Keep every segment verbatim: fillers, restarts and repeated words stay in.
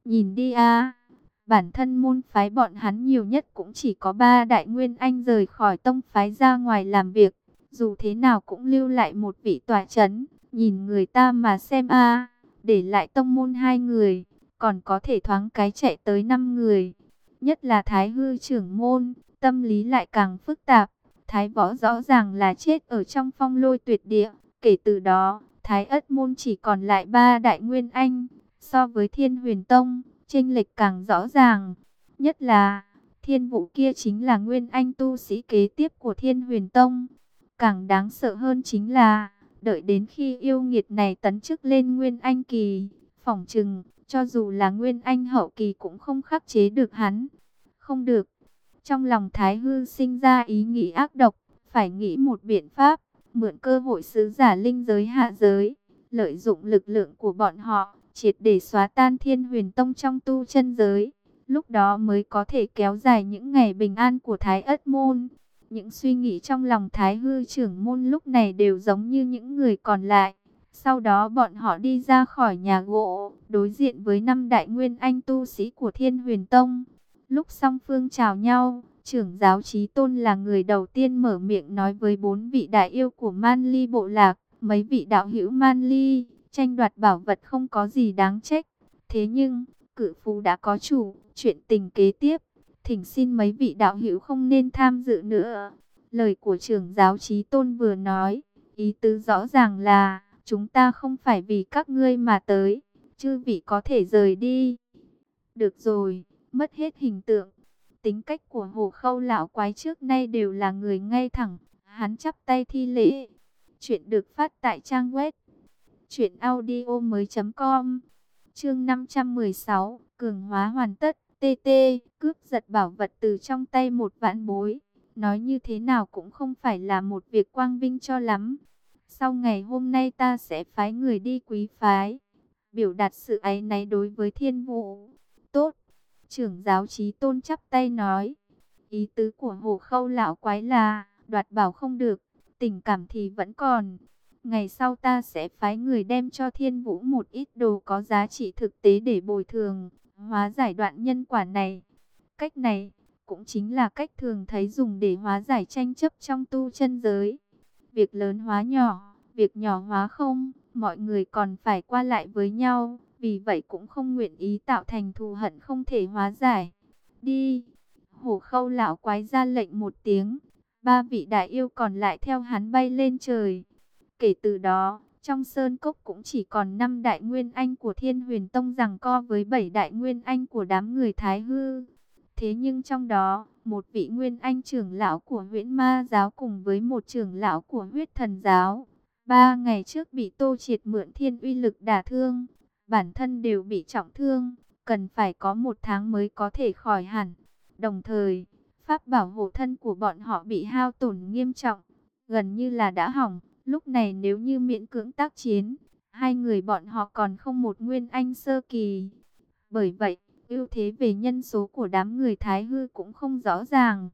Nhìn đi a, bản thân môn phái bọn hắn nhiều nhất cũng chỉ có ba đại nguyên anh rời khỏi tông phái ra ngoài làm việc, dù thế nào cũng lưu lại một vị tọa chấn, nhìn người ta mà xem a, để lại tông môn hai người, còn có thể thoáng cái chạy tới năm người. Nhất là Thái hư trưởng môn, tâm lý lại càng phức tạp. Thái võ rõ ràng là chết ở trong phong lôi tuyệt địa, kể từ đó, Thái ất môn chỉ còn lại ba đại nguyên anh, so với Thiên Huyền Tông, chênh lệch càng rõ ràng. Nhất là, Thiên Vũ kia chính là nguyên anh tu sĩ kế tiếp của Thiên Huyền Tông. Càng đáng sợ hơn chính là, đợi đến khi yêu nghiệt này tấn chức lên nguyên anh kỳ, phỏng chừng, cho dù là nguyên anh hậu kỳ cũng không khắc chế được hắn. Không được. Trong lòng Thái hư sinh ra ý nghĩ ác độc, phải nghĩ một biện pháp, mượn cơ hội sứ giả linh giới hạ giới, lợi dụng lực lượng của bọn họ, triệt để xóa tan Thiên Huyền Tông trong tu chân giới. Lúc đó mới có thể kéo dài những ngày bình an của Thái ất môn. Những suy nghĩ trong lòng Thái hư trưởng môn lúc này đều giống như những người còn lại. Sau đó bọn họ đi ra khỏi nhà gỗ, đối diện với năm đại nguyên anh tu sĩ của Thiên Huyền Tông. Lúc song phương chào nhau, trưởng giáo Chí Tôn là người đầu tiên mở miệng nói với bốn vị đại yêu của Man Ly bộ lạc. Mấy vị đạo hữu Man Ly, tranh đoạt bảo vật không có gì đáng trách. Thế nhưng, cự phú đã có chủ, chuyện tình kế tiếp, thỉnh xin mấy vị đạo hữu không nên tham dự nữa. Lời của trưởng giáo Chí Tôn vừa nói, ý tứ rõ ràng là, chúng ta không phải vì các ngươi mà tới, chư vị có thể rời đi. Được rồi, mất hết hình tượng. Tính cách của Hồ Khâu lão quái trước nay đều là người ngay thẳng, hắn chắp tay thi lễ. Chuyện được phát tại trang web truyện audio mới chấm com. Chương năm trăm mười sáu, cường hóa hoàn tất. tê tê, cướp giật bảo vật từ trong tay một vạn bối, nói như thế nào cũng không phải là một việc quang vinh cho lắm. Sau ngày hôm nay ta sẽ phái người đi quý phái, biểu đạt sự áy náy đối với Thiên Vũ. Tốt. Trưởng giáo Chí Tôn chắp tay nói. Ý tứ của Hồ Khâu lão quái là, đoạt bảo không được, tình cảm thì vẫn còn. Ngày sau ta sẽ phái người đem cho Thiên Vũ một ít đồ có giá trị thực tế để bồi thường, hóa giải đoạn nhân quả này. Cách này, cũng chính là cách thường thấy dùng để hóa giải tranh chấp trong tu chân giới. Việc lớn hóa nhỏ, việc nhỏ hóa không, mọi người còn phải qua lại với nhau, vì vậy cũng không nguyện ý tạo thành thù hận không thể hóa giải. Đi! Hổ Khâu lão quái ra lệnh một tiếng, ba vị đại yêu còn lại theo hắn bay lên trời. Kể từ đó, trong sơn cốc cũng chỉ còn năm đại nguyên anh của Thiên Huyền Tông giằng co với bảy đại nguyên anh của đám người Thái hư. Thế nhưng trong đó, một vị nguyên anh trưởng lão của Huyễn Ma giáo cùng với một trưởng lão của Huyết Thần giáo, ba ngày trước bị Tô Triệt mượn thiên uy lực đả thương, bản thân đều bị trọng thương, cần phải có một tháng mới có thể khỏi hẳn. Đồng thời, pháp bảo hộ thân của bọn họ bị hao tổn nghiêm trọng, gần như là đã hỏng. Lúc này nếu như miễn cưỡng tác chiến, hai người bọn họ còn không một nguyên anh sơ kỳ. Bởi vậy, ưu thế về nhân số của đám người Thái hư cũng không rõ ràng.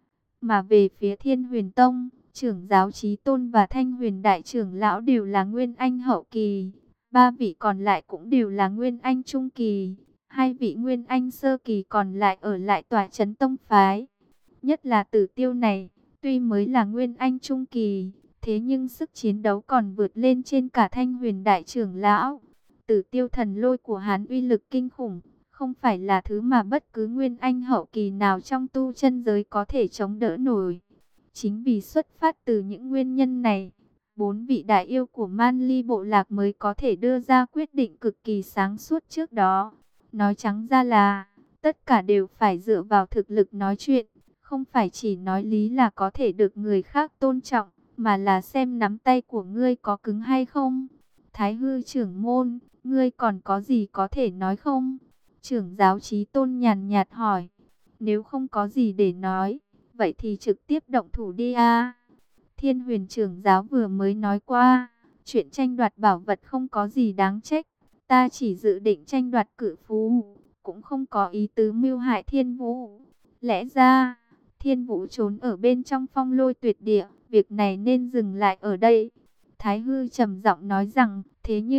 Mà về phía Thiên Huyền Tông, trưởng giáo Chí Tôn và Thanh Huyền Đại trưởng lão đều là nguyên anh hậu kỳ. Ba vị còn lại cũng đều là nguyên anh trung kỳ. Hai vị nguyên anh sơ kỳ còn lại ở lại tòa trấn tông phái. Nhất là Tử Tiêu này, tuy mới là nguyên anh trung kỳ, thế nhưng sức chiến đấu còn vượt lên trên cả Thanh Huyền Đại trưởng lão. Tử Tiêu thần lôi của hắn uy lực kinh khủng, không phải là thứ mà bất cứ nguyên anh hậu kỳ nào trong tu chân giới có thể chống đỡ nổi. Chính vì xuất phát từ những nguyên nhân này, bốn vị đại yêu của Man Ly bộ lạc mới có thể đưa ra quyết định cực kỳ sáng suốt trước đó. Nói trắng ra là, tất cả đều phải dựa vào thực lực nói chuyện, không phải chỉ nói lý là có thể được người khác tôn trọng, mà là xem nắm tay của ngươi có cứng hay không. Thái hư trưởng môn, ngươi còn có gì có thể nói không? Trưởng giáo Chí Tôn nhàn nhạt hỏi. Nếu không có gì để nói, vậy thì trực tiếp động thủ đi a. Thiên Huyền trưởng giáo vừa mới nói qua, chuyện tranh đoạt bảo vật không có gì đáng trách. Ta chỉ dự định tranh đoạt cự phú, cũng không có ý tứ mưu hại Thiên Vũ. Lẽ ra, Thiên Vũ trốn ở bên trong phong lôi tuyệt địa, việc này nên dừng lại ở đây. Thái hư trầm giọng nói rằng, thế nhưng,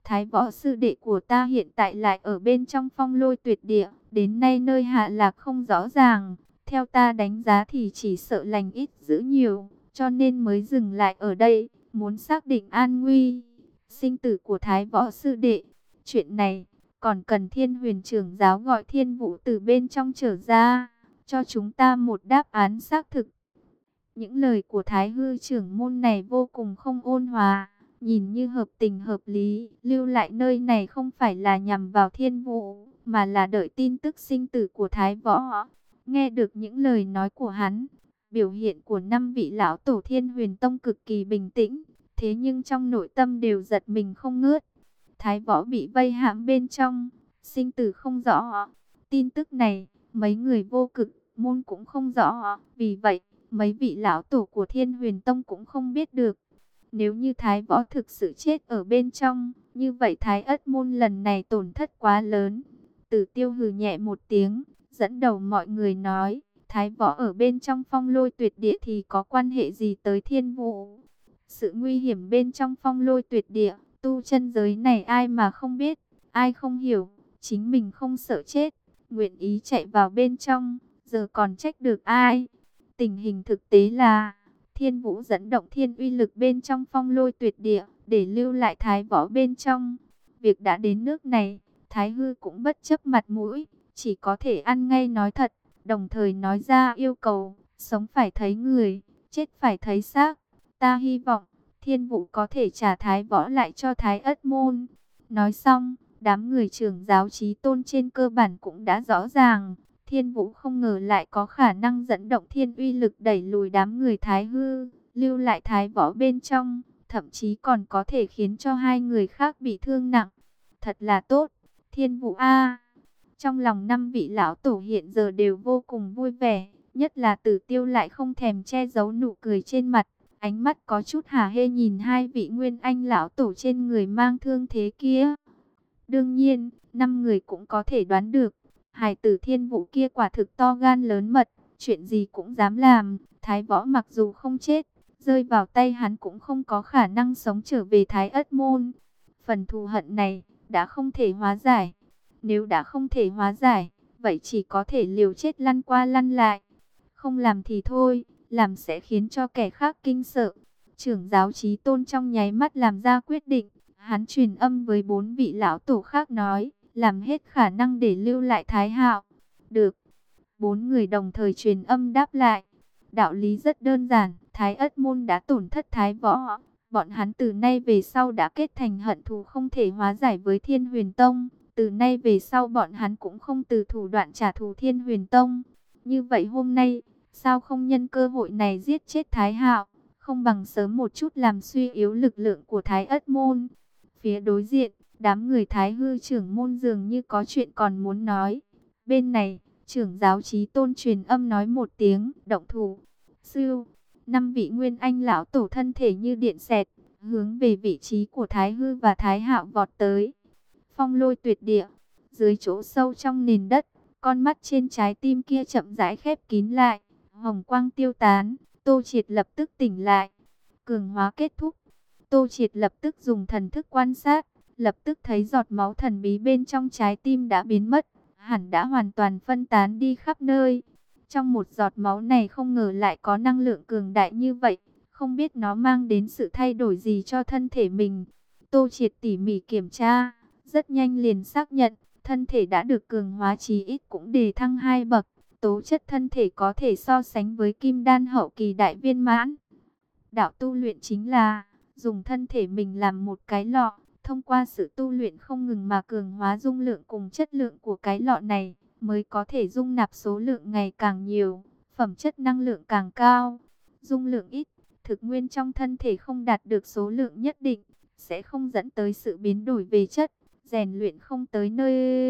Thái võ sư đệ của ta hiện tại lại ở bên trong Phong Lôi Tuyệt Địa, đến nay nơi hạ lạc không rõ ràng. Theo ta đánh giá thì chỉ sợ lành ít dữ nhiều, cho nên mới dừng lại ở đây, muốn xác định an nguy sinh tử của Thái võ sư đệ. Chuyện này còn cần Thiên Huyền trưởng giáo gọi Thiên Vũ từ bên trong trở ra, cho chúng ta một đáp án xác thực. Những lời của Thái hư trưởng môn này vô cùng không ôn hòa, nhìn như hợp tình hợp lý. Lưu lại nơi này không phải là nhằm vào Thiên Vũ, mà là đợi tin tức sinh tử của Thái võ. Nghe được những lời nói của hắn, biểu hiện của năm vị lão tổ Thiên Huyền Tông cực kỳ bình tĩnh, thế nhưng trong nội tâm đều giật mình không ngớt. Thái võ bị vây hãm bên trong, sinh tử không rõ. Tin tức này, mấy người vô cực môn cũng không rõ, vì vậy mấy vị lão tổ của Thiên Huyền Tông cũng không biết được. Nếu như Thái võ thực sự chết ở bên trong, như vậy Thái Ất môn lần này tổn thất quá lớn. Tử Tiêu hừ nhẹ một tiếng, dẫn đầu mọi người nói, Thái võ ở bên trong Phong Lôi Tuyệt Địa thì có quan hệ gì tới Thiên Vũ? Sự nguy hiểm bên trong Phong Lôi Tuyệt Địa, tu chân giới này ai mà không biết, ai không hiểu, chính mình không sợ chết, nguyện ý chạy vào bên trong, giờ còn trách được ai? Tình hình thực tế là, Thiên Vũ dẫn động thiên uy lực bên trong Phong Lôi Tuyệt Địa, để lưu lại Thái võ bên trong. Việc đã đến nước này, Thái hư cũng bất chấp mặt mũi, chỉ có thể ăn ngay nói thật, đồng thời nói ra yêu cầu, sống phải thấy người, chết phải thấy xác. Ta hy vọng, Thiên Vũ có thể trả Thái võ lại cho Thái Ất môn. Nói xong, đám người trưởng giáo chí tôn trên cơ bản cũng đã rõ ràng. Thiên Vũ không ngờ lại có khả năng dẫn động thiên uy lực đẩy lùi đám người Thái hư, lưu lại Thái võ bên trong, thậm chí còn có thể khiến cho hai người khác bị thương nặng. Thật là tốt, Thiên Vũ a. Trong lòng năm vị lão tổ hiện giờ đều vô cùng vui vẻ, nhất là Tử Tiêu lại không thèm che giấu nụ cười trên mặt, ánh mắt có chút hả hê nhìn hai vị nguyên anh lão tổ trên người mang thương thế kia. Đương nhiên, năm người cũng có thể đoán được, hài tử Thiên Vũ kia quả thực to gan lớn mật, chuyện gì cũng dám làm. Thái võ mặc dù không chết, rơi vào tay hắn cũng không có khả năng sống trở về Thái Ất môn. Phần thù hận này đã không thể hóa giải. Nếu đã không thể hóa giải, vậy chỉ có thể liều chết lăn qua lăn lại. Không làm thì thôi, làm sẽ khiến cho kẻ khác kinh sợ. Trưởng giáo chí tôn trong nháy mắt làm ra quyết định. Hắn truyền âm với bốn vị lão tổ khác nói, làm hết khả năng để lưu lại Thái Hạo. Được. Bốn người đồng thời truyền âm đáp lại. Đạo lý rất đơn giản, Thái Ất môn đã tổn thất Thái võ. Bọn hắn từ nay về sau đã kết thành hận thù không thể hóa giải với Thiên Huyền Tông. Từ nay về sau bọn hắn cũng không từ thủ đoạn trả thù Thiên Huyền Tông. Như vậy hôm nay, sao không nhân cơ hội này giết chết Thái Hạo, không bằng sớm một chút làm suy yếu lực lượng của Thái Ất môn. Phía đối diện, đám người Thái hư trưởng môn dường như có chuyện còn muốn nói. Bên này, trưởng giáo chí tôn truyền âm nói một tiếng, động thủ. Sư, năm vị nguyên anh lão tổ thân thể như điện xẹt, hướng về vị trí của Thái hư và Thái Hạo vọt tới. Phong Lôi Tuyệt Địa, dưới chỗ sâu trong nền đất, con mắt trên trái tim kia chậm rãi khép kín lại, hồng quang tiêu tán, Tô Triệt lập tức tỉnh lại. Cường hóa kết thúc, Tô Triệt lập tức dùng thần thức quan sát, lập tức thấy giọt máu thần bí bên trong trái tim đã biến mất, hẳn đã hoàn toàn phân tán đi khắp nơi. Trong một giọt máu này không ngờ lại có năng lượng cường đại như vậy, không biết nó mang đến sự thay đổi gì cho thân thể mình. Tô Triệt tỉ mỉ kiểm tra, rất nhanh liền xác nhận, thân thể đã được cường hóa chí ít cũng đề thăng hai bậc, tố chất thân thể có thể so sánh với kim đan hậu kỳ đại viên mãn. Đạo tu luyện chính là dùng thân thể mình làm một cái lọ, thông qua sự tu luyện không ngừng mà cường hóa dung lượng cùng chất lượng của cái lọ này, mới có thể dung nạp số lượng ngày càng nhiều, phẩm chất năng lượng càng cao. Dung lượng ít, thực nguyên trong thân thể không đạt được số lượng nhất định, sẽ không dẫn tới sự biến đổi về chất, rèn luyện không tới nơi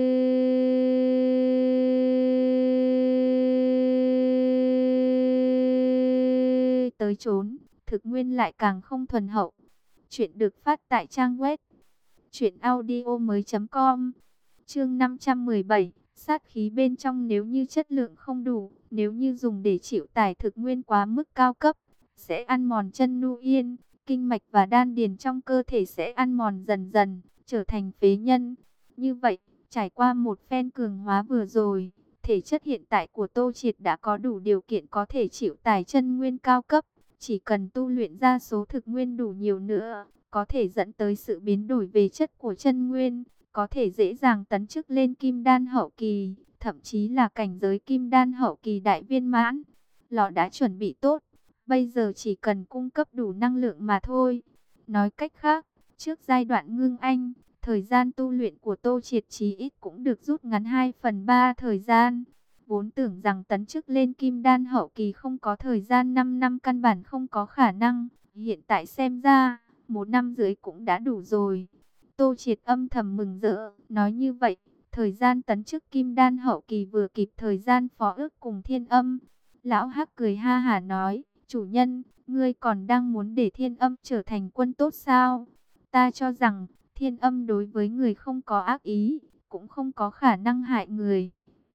tới chốn, thực nguyên lại càng không thuần hậu. Chuyện được phát tại trang web truyện audio mới chấm com. Chương năm trăm mười bảy, sát khí bên trong nếu như chất lượng không đủ, nếu như dùng để chịu tải thực nguyên quá mức cao cấp, sẽ ăn mòn chân nu yên, kinh mạch và đan điền trong cơ thể sẽ ăn mòn dần dần, trở thành phế nhân. Như vậy, trải qua một phen cường hóa vừa rồi, thể chất hiện tại của Tô Triệt đã có đủ điều kiện có thể chịu tải chân nguyên cao cấp. Chỉ cần tu luyện ra số thực nguyên đủ nhiều nữa, có thể dẫn tới sự biến đổi về chất của chân nguyên, có thể dễ dàng tấn chức lên kim đan hậu kỳ, thậm chí là cảnh giới kim đan hậu kỳ đại viên mãn. Lò đã chuẩn bị tốt, bây giờ chỉ cần cung cấp đủ năng lượng mà thôi. Nói cách khác, trước giai đoạn ngưng anh, thời gian tu luyện của Tô Triệt chí ít cũng được rút ngắn hai phần ba thời gian. Vốn tưởng rằng tấn chức lên kim đan hậu kỳ không có thời gian năm năm căn bản không có khả năng. Hiện tại xem ra, một năm rưỡi cũng đã đủ rồi. Tô Triệt âm thầm mừng rỡ, nói như vậy, thời gian tấn chức kim đan hậu kỳ vừa kịp thời gian phó ước cùng Thiên Âm. Lão Hắc cười ha hả nói, chủ nhân, ngươi còn đang muốn để Thiên Âm trở thành quân tốt sao? Ta cho rằng, Thiên Âm đối với người không có ác ý, cũng không có khả năng hại người.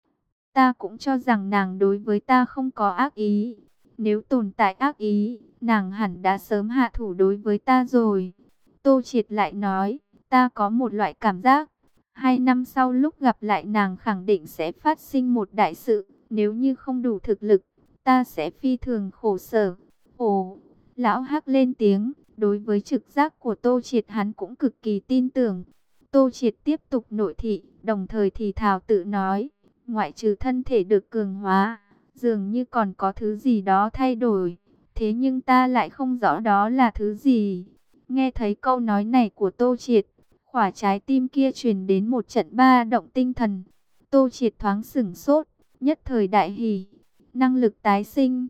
Ta cũng cho rằng nàng đối với ta không có ác ý. Nếu tồn tại ác ý, nàng hẳn đã sớm hạ thủ đối với ta rồi. Tô Triệt lại nói, ta có một loại cảm giác. Hai năm sau lúc gặp lại nàng khẳng định sẽ phát sinh một đại sự. Nếu như không đủ thực lực, ta sẽ phi thường khổ sở. Ồ, lão Hắc lên tiếng. Đối với trực giác của Tô Triệt hắn cũng cực kỳ tin tưởng. Tô Triệt tiếp tục nội thị, đồng thời thì thào tự nói. Ngoại trừ thân thể được cường hóa, dường như còn có thứ gì đó thay đổi. Thế nhưng ta lại không rõ đó là thứ gì. Nghe thấy câu nói này của Tô Triệt, khỏa trái tim kia truyền đến một trận ba động tinh thần. Tô Triệt thoáng sửng sốt, nhất thời đại hỉ. Năng lực tái sinh.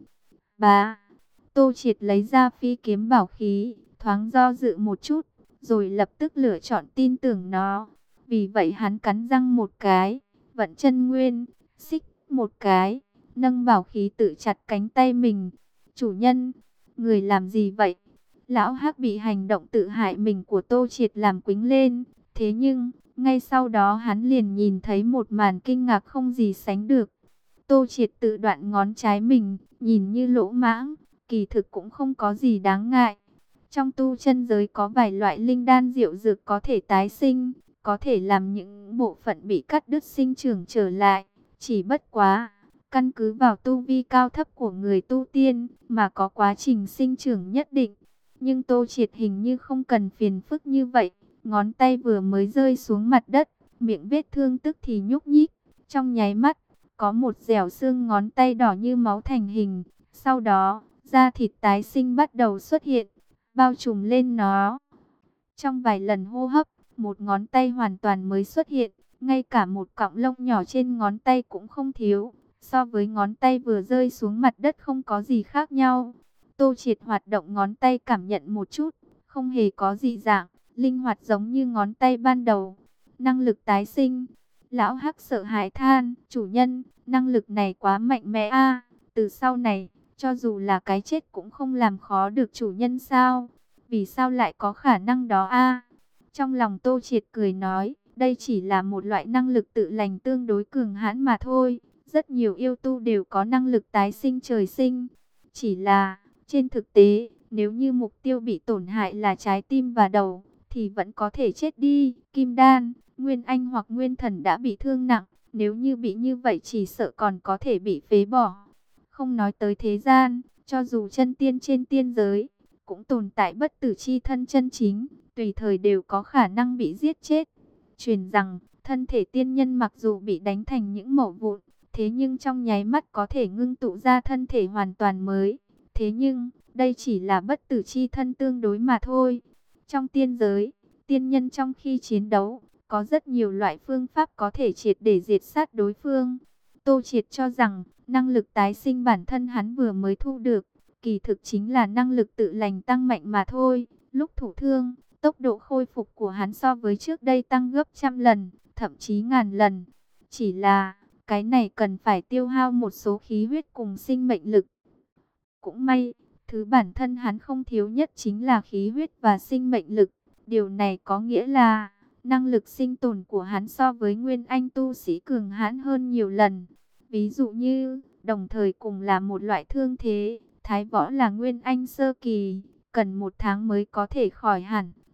Bá. Tô Triệt lấy ra phi kiếm bảo khí, thoáng do dự một chút, rồi lập tức lựa chọn tin tưởng nó. Vì vậy hắn cắn răng một cái, vận chân nguyên, xích một cái, nâng bảo khí tự chặt cánh tay mình. Chủ nhân, người làm gì vậy? Lão Hắc bị hành động tự hại mình của Tô Triệt làm quĩnh lên. Thế nhưng, ngay sau đó hắn liền nhìn thấy một màn kinh ngạc không gì sánh được. Tô Triệt tự đoạn ngón trái mình, nhìn như lỗ mãng, kỳ thực cũng không có gì đáng ngại. Trong tu chân giới có vài loại linh đan diệu dược có thể tái sinh, có thể làm những bộ phận bị cắt đứt sinh trưởng trở lại. Chỉ bất quá, căn cứ vào tu vi cao thấp của người tu tiên mà có quá trình sinh trưởng nhất định. Nhưng Tô Triệt hình như không cần phiền phức như vậy. Ngón tay vừa mới rơi xuống mặt đất, miệng vết thương tức thì nhúc nhích. Trong nháy mắt, có một dẻo xương ngón tay đỏ như máu thành hình. Sau đó, da thịt tái sinh bắt đầu xuất hiện, bao trùm lên nó. Trong vài lần hô hấp, một ngón tay hoàn toàn mới xuất hiện, ngay cả một cọng lông nhỏ trên ngón tay cũng không thiếu. So với ngón tay vừa rơi xuống mặt đất không có gì khác nhau. Tô Triệt hoạt động ngón tay cảm nhận một chút, không hề có gì dạng, linh hoạt giống như ngón tay ban đầu. Năng lực tái sinh. Lão Hắc sợ hãi than, chủ nhân, năng lực này quá mạnh mẽ a. Từ sau này, cho dù là cái chết cũng không làm khó được chủ nhân sao? Vì sao lại có khả năng đó a? Trong lòng Tô Triệt cười nói, đây chỉ là một loại năng lực tự lành tương đối cường hãn mà thôi. Rất nhiều yêu tu đều có năng lực tái sinh trời sinh. Chỉ là, trên thực tế, nếu như mục tiêu bị tổn hại là trái tim và đầu, thì vẫn có thể chết đi. Kim đan, Nguyên Anh hoặc Nguyên Thần đã bị thương nặng, nếu như bị như vậy chỉ sợ còn có thể bị phế bỏ. Không nói tới thế gian, cho dù chân tiên trên tiên giới, cũng tồn tại bất tử chi thân chân chính, tùy thời đều có khả năng bị giết chết. Truyền rằng, thân thể tiên nhân mặc dù bị đánh thành những mẩu vụn, thế nhưng trong nháy mắt có thể ngưng tụ ra thân thể hoàn toàn mới. Thế nhưng, đây chỉ là bất tử chi thân tương đối mà thôi. Trong tiên giới, tiên nhân trong khi chiến đấu, có rất nhiều loại phương pháp có thể triệt để diệt sát đối phương. Tô Triệt cho rằng, năng lực tái sinh bản thân hắn vừa mới thu được, kỳ thực chính là năng lực tự lành tăng mạnh mà thôi. Lúc thủ thương, tốc độ khôi phục của hắn so với trước đây tăng gấp trăm lần, thậm chí ngàn lần. Chỉ là, cái này cần phải tiêu hao một số khí huyết cùng sinh mệnh lực. Cũng may, thứ bản thân hắn không thiếu nhất chính là khí huyết và sinh mệnh lực. Điều này có nghĩa là, năng lực sinh tồn của hắn so với Nguyên Anh tu sĩ cường hãn hơn nhiều lần. Ví dụ như, đồng thời cùng là một loại thương thế, Thái Võ là Nguyên Anh sơ kỳ, cần một tháng mới có thể khỏi hẳn.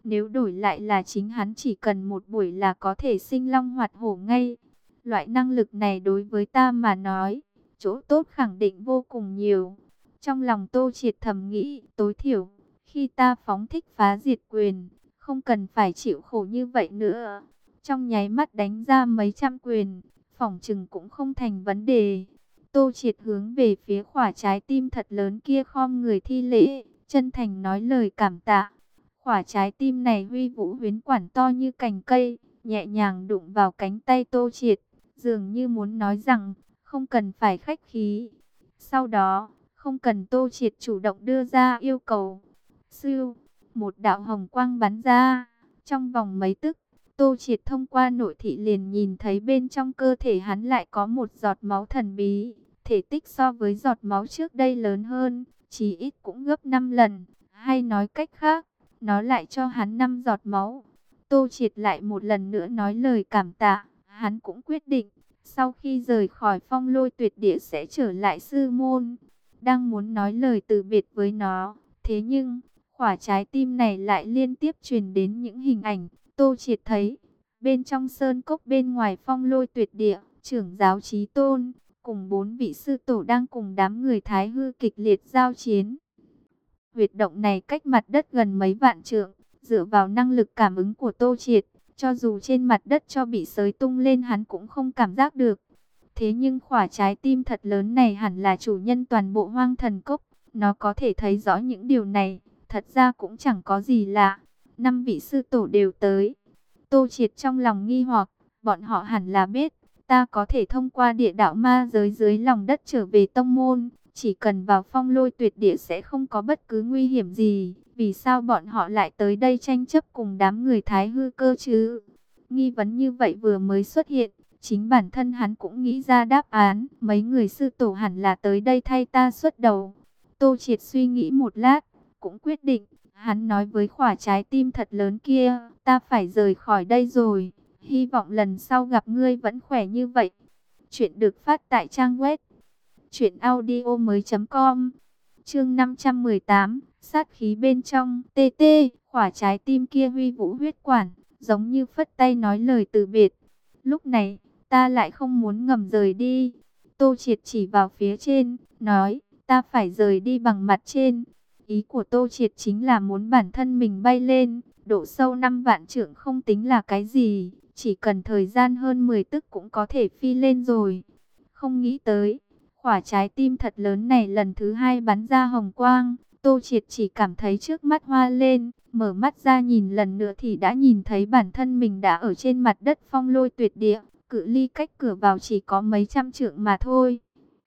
Nếu đổi lại là chính hắn chỉ cần một buổi là có thể sinh long hoạt hổ ngay. Loại năng lực này đối với ta mà nói, chỗ tốt khẳng định vô cùng nhiều. Trong lòng Tô Triệt thầm nghĩ, tối thiểu, khi ta phóng thích phá diệt quyền, không cần phải chịu khổ như vậy nữa. Trong nháy mắt đánh ra mấy trăm quyền, phỏng chừng cũng không thành vấn đề. Tô Triệt hướng về phía khỏa trái tim thật lớn kia khom người thi lễ, chân thành nói lời cảm tạ. Khỏa trái tim này huy vũ huyến quản to như cành cây, nhẹ nhàng đụng vào cánh tay Tô Triệt, dường như muốn nói rằng, không cần phải khách khí. Sau đó, không cần Tô Triệt chủ động đưa ra yêu cầu. Sưu, một đạo hồng quang bắn ra, trong vòng mấy tức, Tô Triệt thông qua nội thị liền nhìn thấy bên trong cơ thể hắn lại có một giọt máu thần bí. Thể tích so với giọt máu trước đây lớn hơn, chỉ ít cũng gấp năm lần. Hay nói cách khác, nó lại cho hắn năm giọt máu. Tô Triệt lại một lần nữa nói lời cảm tạ. Hắn cũng quyết định, sau khi rời khỏi Phong Lôi Tuyệt Địa sẽ trở lại sư môn. Đang muốn nói lời từ biệt với nó, thế nhưng khỏa trái tim này lại liên tiếp truyền đến những hình ảnh. Tô Triệt thấy, bên trong sơn cốc bên ngoài Phong Lôi Tuyệt Địa, trưởng giáo Chí Tôn cùng bốn vị sư tổ đang cùng đám người Thái Hư kịch liệt giao chiến. Huyệt động này cách mặt đất gần mấy vạn trượng, dựa vào năng lực cảm ứng của Tô Triệt, cho dù trên mặt đất cho bị xới tung lên hắn cũng không cảm giác được. Thế nhưng khỏa trái tim thật lớn này hẳn là chủ nhân toàn bộ Hoang Thần Cốc, nó có thể thấy rõ những điều này, thật ra cũng chẳng có gì lạ. Năm vị sư tổ đều tới. Tô Triệt trong lòng nghi hoặc, bọn họ hẳn là biết, ta có thể thông qua địa đạo ma giới dưới lòng đất trở về tông môn, chỉ cần vào Phong Lôi Tuyệt Địa sẽ không có bất cứ nguy hiểm gì. Vì sao bọn họ lại tới đây tranh chấp cùng đám người Thái Hư cơ chứ? Nghi vấn như vậy vừa mới xuất hiện, chính bản thân hắn cũng nghĩ ra đáp án. Mấy người sư tổ hẳn là tới đây thay ta xuất đầu. Tô Triệt suy nghĩ một lát, cũng quyết định. Hắn nói với khỏa trái tim thật lớn kia, ta phải rời khỏi đây rồi. Hy vọng lần sau gặp ngươi vẫn khỏe như vậy. Chuyện được phát tại trang web truyện audio mới chấm com. Chương năm trăm mười tám, sát khí bên trong. Tê tê, khỏa trái tim kia huy vũ huyết quản, giống như phất tay nói lời từ biệt. Lúc này, ta lại không muốn ngầm rời đi. Tô Triệt chỉ vào phía trên, nói, ta phải rời đi bằng mặt trên. Ý của Tô Triệt chính là muốn bản thân mình bay lên, độ sâu năm vạn trượng không tính là cái gì, chỉ cần thời gian hơn mười tức cũng có thể phi lên rồi. Không nghĩ tới, khỏa trái tim thật lớn này lần thứ hai bắn ra hồng quang, Tô Triệt chỉ cảm thấy trước mắt hoa lên, mở mắt ra nhìn lần nữa thì đã nhìn thấy bản thân mình đã ở trên mặt đất Phong Lôi Tuyệt Địa, cự ly cách cửa vào chỉ có mấy trăm trượng mà thôi.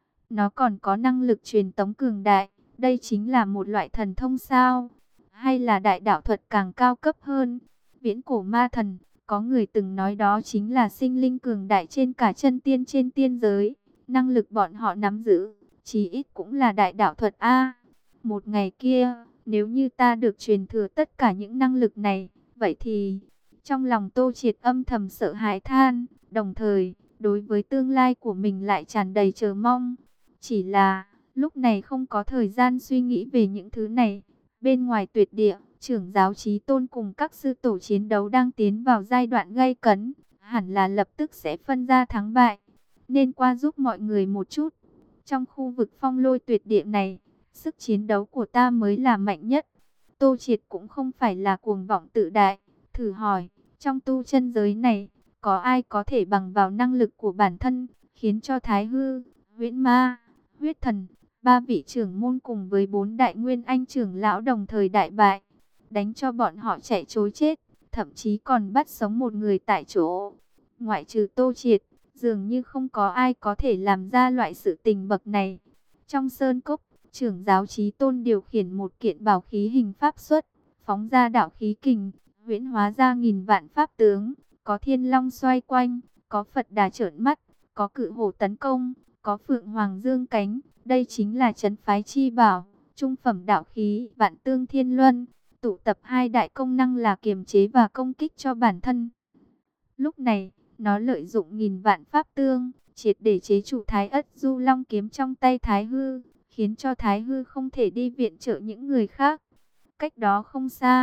Nó còn có năng lực truyền tống cường đại, đây chính là một loại thần thông sao? Hay là đại đạo thuật càng cao cấp hơn? Viễn cổ ma thần, có người từng nói đó chính là sinh linh cường đại trên cả chân tiên trên tiên giới. Năng lực bọn họ nắm giữ, chí ít cũng là đại đạo thuật A. Một ngày kia, nếu như ta được truyền thừa tất cả những năng lực này, vậy thì... Trong lòng Tô Triệt âm thầm sợ hãi than, đồng thời, đối với tương lai của mình lại tràn đầy chờ mong. Chỉ là, lúc này không có thời gian suy nghĩ về những thứ này. Bên ngoài tuyệt địa, trưởng giáo Chí Tôn cùng các sư tổ chiến đấu đang tiến vào giai đoạn gay cấn, hẳn là lập tức sẽ phân ra thắng bại. Nên qua giúp mọi người một chút. Trong khu vực Phong Lôi Tuyệt Địa này, sức chiến đấu của ta mới là mạnh nhất. Tô Triệt cũng không phải là cuồng vọng tự đại. Thử hỏi, trong tu chân giới này, có ai có thể bằng vào năng lực của bản thân, khiến cho Thái Hư, Huyễn Ma, Huyết Thần, ba vị trưởng môn cùng với bốn đại nguyên anh trưởng lão đồng thời đại bại, đánh cho bọn họ chạy trối chết, thậm chí còn bắt sống một người tại chỗ. Ngoại trừ Tô Triệt, dường như không có ai có thể làm ra loại sự tình bậc này. Trong sơn cốc, trưởng giáo Chí Tôn điều khiển một kiện bảo khí hình pháp xuất, phóng ra đạo khí kình, huyễn hóa ra nghìn vạn pháp tướng, có thiên long xoay quanh, có Phật Đà trợn mắt, có cự hổ tấn công, có phượng hoàng dương cánh. Đây chính là trấn phái chi bảo, trung phẩm đạo khí, vạn tương thiên luân, tụ tập hai đại công năng là kiềm chế và công kích cho bản thân. Lúc này, nó lợi dụng nghìn vạn pháp tương, triệt để chế trụ Thái Ất Du Long kiếm trong tay Thái Hư, khiến cho Thái Hư không thể đi viện trợ những người khác. Cách đó không xa,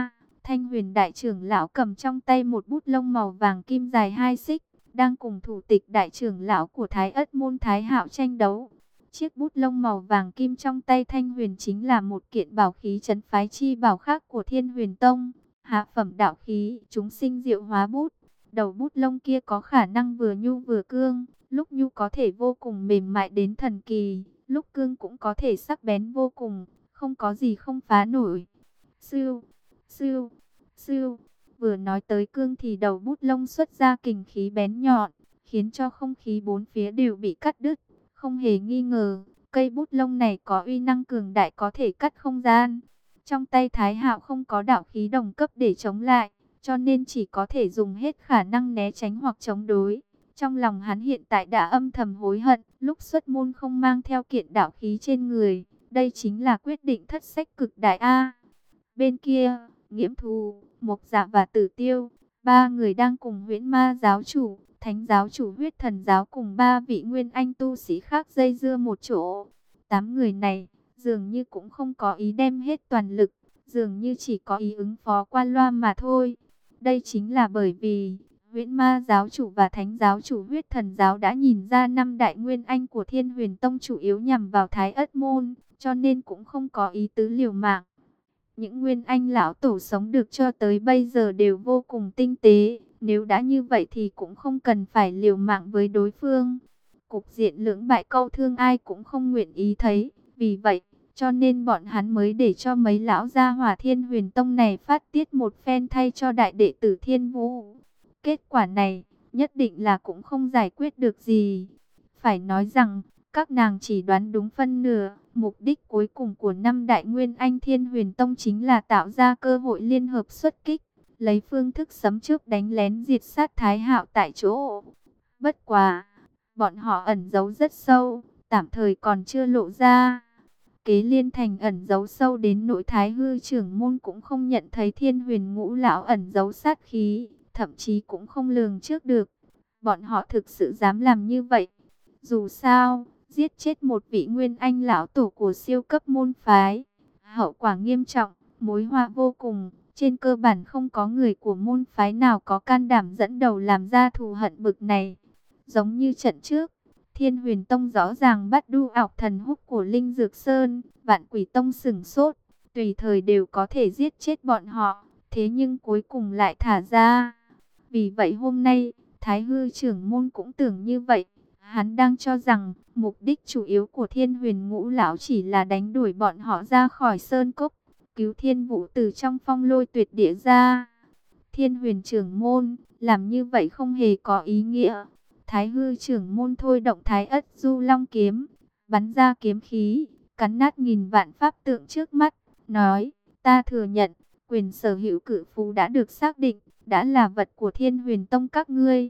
Thanh Huyền đại trưởng lão cầm trong tay một bút lông màu vàng kim dài hai xích, đang cùng thủ tịch đại trưởng lão của Thái Ất môn Thái Hạo tranh đấu. Chiếc bút lông màu vàng kim trong tay Thanh Huyền chính là một kiện bảo khí trấn phái chi bảo khác của Thiên Huyền Tông, hạ phẩm đạo khí, chúng sinh diệu hóa bút. Đầu bút lông kia có khả năng vừa nhu vừa cương, lúc nhu có thể vô cùng mềm mại đến thần kỳ, lúc cương cũng có thể sắc bén vô cùng, không có gì không phá nổi. Sưu, sưu, sưu, vừa nói tới cương thì đầu bút lông xuất ra kình khí bén nhọn, khiến cho không khí bốn phía đều bị cắt đứt. Không hề nghi ngờ, cây bút lông này có uy năng cường đại, có thể cắt không gian. Trong tay Thái Hạo không có đạo khí đồng cấp để chống lại, cho nên chỉ có thể dùng hết khả năng né tránh hoặc chống đối. Trong lòng hắn hiện tại đã âm thầm hối hận, lúc xuất môn không mang theo kiện đạo khí trên người. Đây chính là quyết định thất sách cực đại A. Bên kia, Nghiễm Thù, Mộc Dạ và Tử Tiêu, ba người đang cùng Huyễn Ma giáo chủ, Thánh giáo chủ, Huyết Thần giáo cùng ba vị nguyên anh tu sĩ khác dây dưa một chỗ. Tám người này dường như cũng không có ý đem hết toàn lực, dường như chỉ có ý ứng phó qua loa mà thôi. Đây chính là bởi vì Huyễn Ma giáo chủ và Thánh giáo chủ, Huyết Thần giáo đã nhìn ra năm đại nguyên anh của Thiên Huyền Tông chủ yếu nhằm vào Thái Ất môn, cho nên cũng không có ý tứ liều mạng. Những nguyên anh lão tổ sống được cho tới bây giờ đều vô cùng tinh tế, nếu đã như vậy thì cũng không cần phải liều mạng với đối phương. Cục diện lưỡng bại câu thương ai cũng không nguyện ý thấy, vì vậy, cho nên bọn hắn mới để cho mấy lão gia hỏa Thiên Huyền Tông này phát tiết một phen thay cho đại đệ tử Thiên Vũ. Kết quả này, nhất định là cũng không giải quyết được gì. Phải nói rằng, các nàng chỉ đoán đúng phân nửa, mục đích cuối cùng của năm đại nguyên anh Thiên Huyền Tông chính là tạo ra cơ hội liên hợp xuất kích, lấy phương thức sấm chớp đánh lén diệt sát Thái Hạo tại chỗ. Bất quá, bọn họ ẩn giấu rất sâu, tạm thời còn chưa lộ ra. Kế Liên Thành ẩn giấu sâu đến nỗi Thái Hư trưởng môn cũng không nhận thấy Thiên Huyền Ngũ lão ẩn giấu sát khí, thậm chí cũng không lường trước được. Bọn họ thực sự dám làm như vậy. Dù sao, giết chết một vị nguyên anh lão tổ của siêu cấp môn phái, hậu quả nghiêm trọng, mối họa vô cùng. Trên cơ bản không có người của môn phái nào có can đảm dẫn đầu làm ra thù hận bực này. Giống như trận trước, Thiên Huyền Tông rõ ràng bắt đu ọc thần húc của Linh Dược Sơn, Vạn Quỷ Tông sửng sốt, tùy thời đều có thể giết chết bọn họ, thế nhưng cuối cùng lại thả ra. Vì vậy hôm nay, Thái Hư trưởng môn cũng tưởng như vậy. Hắn đang cho rằng, mục đích chủ yếu của Thiên Huyền Ngũ lão chỉ là đánh đuổi bọn họ ra khỏi sơn cốc, cứu Thiên Vũ từ trong phong lôi tuyệt địa ra. Thiên Huyền trưởng môn, làm như vậy không hề có ý nghĩa. Thái Hư trưởng môn thôi động Thái Ất Du Long kiếm, bắn ra kiếm khí, cắn nát nghìn vạn pháp tượng trước mắt, nói, ta thừa nhận, quyền sở hữu cự phú đã được xác định, đã là vật của Thiên Huyền Tông các ngươi.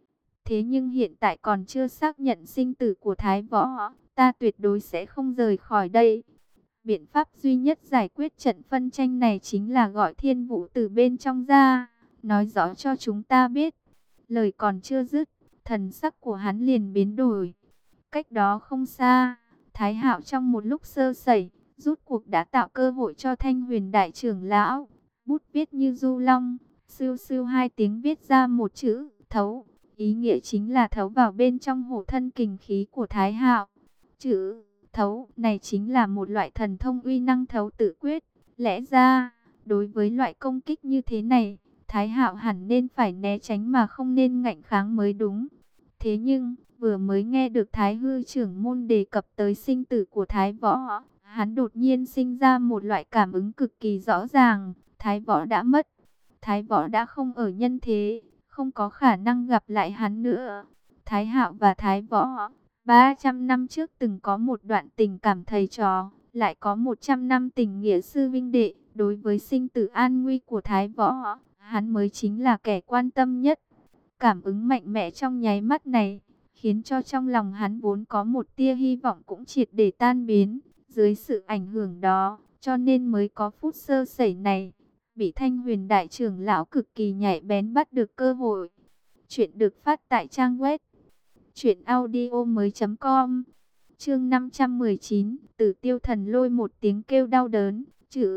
Thế nhưng hiện tại còn chưa xác nhận sinh tử của Thái Võ, ta tuyệt đối sẽ không rời khỏi đây. Biện pháp duy nhất giải quyết trận phân tranh này chính là gọi Thiên Vũ từ bên trong ra, nói rõ cho chúng ta biết. Lời còn chưa dứt, thần sắc của hắn liền biến đổi. Cách đó không xa, Thái Hạo trong một lúc sơ sẩy, rút cuộc đã tạo cơ hội cho Thanh Huyền đại trưởng lão. Bút viết như du long, sưu sưu hai tiếng viết ra một chữ, thấu. Ý nghĩa chính là thấu vào bên trong hộ thân kình khí của Thái Hạo. Chữ thấu này chính là một loại thần thông uy năng thấu tự quyết. Lẽ ra, đối với loại công kích như thế này, Thái Hạo hẳn nên phải né tránh mà không nên ngạnh kháng mới đúng. Thế nhưng, vừa mới nghe được Thái Hư trưởng môn đề cập tới sinh tử của Thái Võ, hắn đột nhiên sinh ra một loại cảm ứng cực kỳ rõ ràng. Thái Võ đã mất. Thái Võ đã không ở nhân thế, không có khả năng gặp lại hắn nữa. Thái Hạo và Thái Võ, ba trăm năm trước từng có một đoạn tình cảm thầy trò, lại có một trăm năm tình nghĩa sư vinh đệ. Đối với sinh tử an nguy của Thái Võ, hắn mới chính là kẻ quan tâm nhất. Cảm ứng mạnh mẽ trong nháy mắt này, khiến cho trong lòng hắn vốn có một tia hy vọng cũng triệt để tan biến. Dưới sự ảnh hưởng đó, cho nên mới có phút sơ sẩy này, bị Thanh Huyền đại trưởng lão cực kỳ nhạy bén bắt được cơ hội. Chuyện được phát tại trang web truyện audio mới chấm com. Chương năm trăm mười chín, Tử Tiêu thần lôi một tiếng kêu đau đớn, chữ